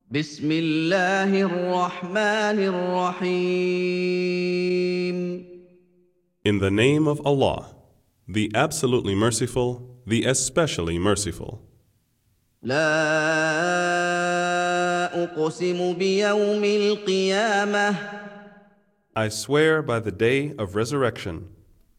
بسم الله الرحمن الرحيم. In the name of Allah, the absolutely merciful, the especially merciful. لا أقسم بيوم القيامة I swear by the day of resurrection,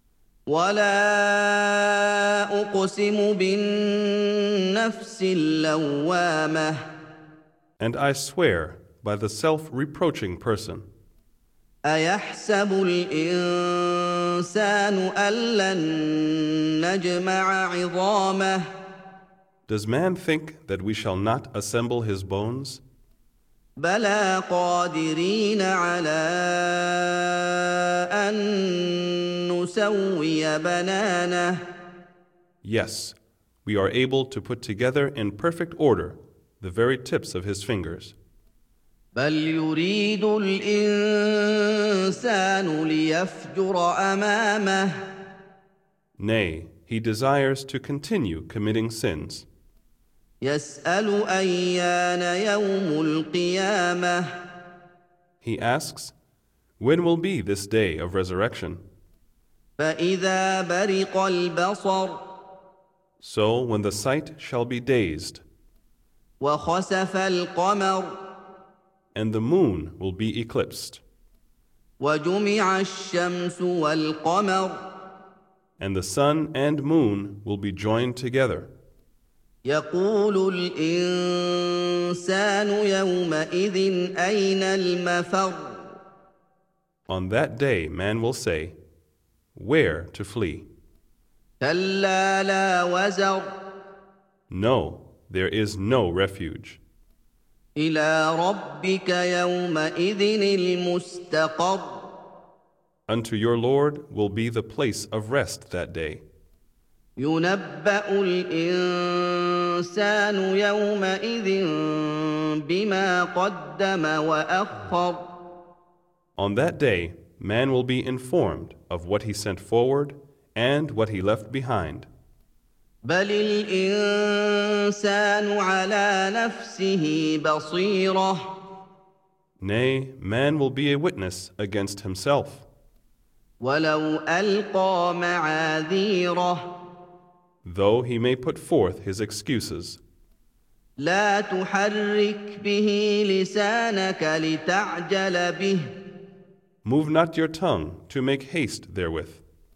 ولا أقسم بالنفس اللوامة and I swear by the self-reproaching person. أيحسب الإنسان أن لن نجمع عظامه Does man think that we shall not assemble his bones? بلى قادرين على أن نسوي بنانه Yes, we are able to put together in perfect order the very tips of his fingers. بل يريد الإنسان ليفجر أمامه Nay, he desires to continue committing sins. يسأل أيان يوم القيامة He asks, when will be this day of resurrection? فإذا برق البصر So when the sight shall be dazed, وخسف القمر and the moon will be eclipsed, وجمع الشمس والقمر and the sun and moon will be joined together, يقول الإنسان يومئذ أين المفر on that day man will say, where to flee? كلا لا وزر No, there is no refuge. إلى ربك يومئذ المستقر Unto your Lord will be the place of rest that day. ينبأ الإنسان يومئذ بما قدم وأخر On that day, man will be informed of what he sent forward and what he left behind. بل الإنسان على نفسه بصيرة Nay, man will be a witness against himself. ولو ألقى معاذيره Though he may put forth his excuses, لا تحرك به لسانك لتعجل به move not your tongue to make haste therewith.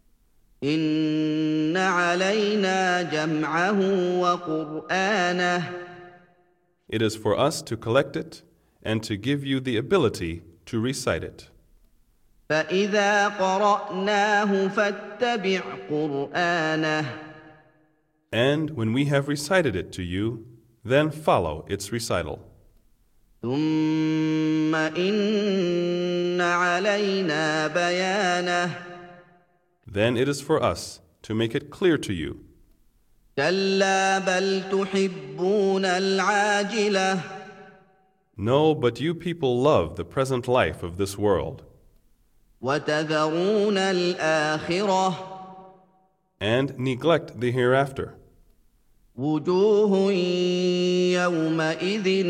إن علينا جمعه وقرآنه It is for us to collect it and to give you the ability to recite it. فإذا قرأناه فاتبع قرآنه And when we have recited it to you, then follow its recital. ثم إن علينا بيانه Then it is for us to make it clear to you. كلا بل تحبون العاجلة No, but you people love the present life of this world, وتذرون الآخرة and neglect the hereafter. وجوه يومئذ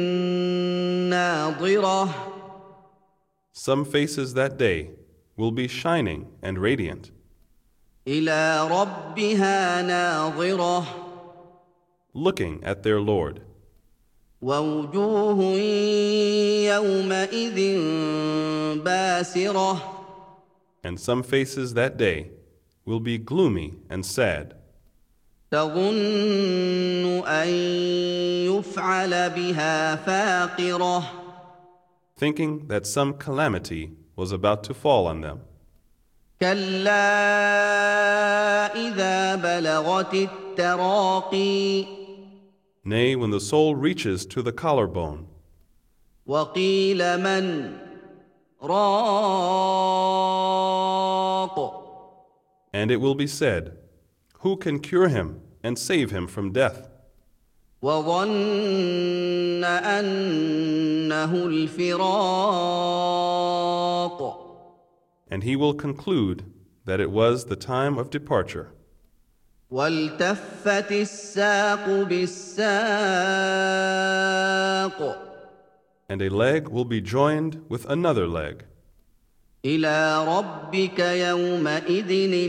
ناظرة Some faces that day will be shining and radiant, إلى ربها ناظرة looking at their Lord. ووجوه يومئذ باسرة And some faces that day will be gloomy and sad, تظن أن يفعل بها فاقرة thinking that some calamity was about to fall on them. كلا إذا بلغت التراقي Nay, when the soul reaches to the collarbone, وقيل من راق and it will be said, who can cure him and save him from death? وظن أنه الفراق And he will conclude that it was the time of departure. والتفت الساق بالساق and a leg will be joined with another leg. إلى ربك يومئذ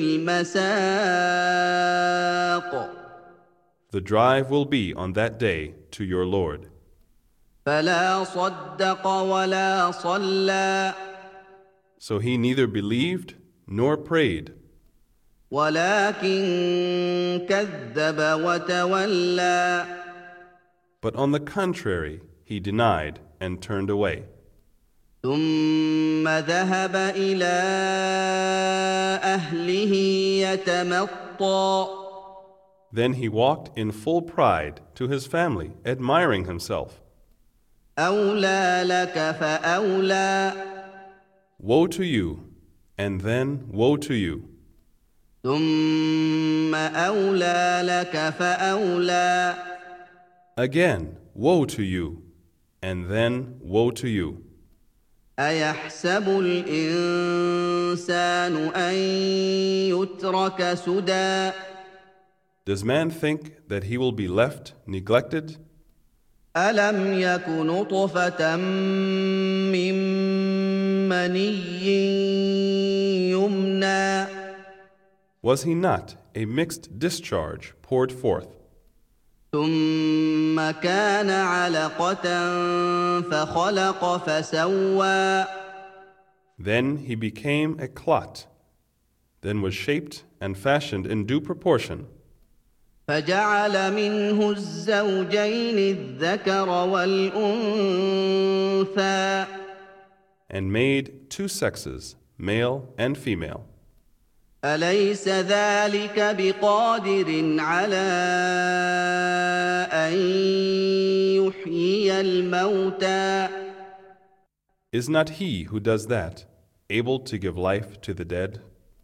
المساق The drive will be on that day to your Lord. فلا صدق ولا صلى So he neither believed nor prayed, ولكن كذب وتولى but on the contrary, he denied and turned away. ثم ذهب إلى أهله يتمطى Then he walked in full pride to his family, admiring himself. أولى لك فأولى Woe to you, and then woe to you. ثم أولى لك فأولى Again, woe to you, and then woe to you. أيحسب الإنسان أن يترك سدى Does man think that he will be left neglected? ألم يك نطفة من مني يمنى Was he not a mixed discharge poured forth? ثم كان علقة فخلق فسوى Then he became a clot, then was shaped and fashioned in due proportion, فجعل منه الزوجين الذكر والأنثى and made two sexes, male and female. أليس ذلك بقادر على أن يحيي الموتى Is not he who does that able to give life to the dead?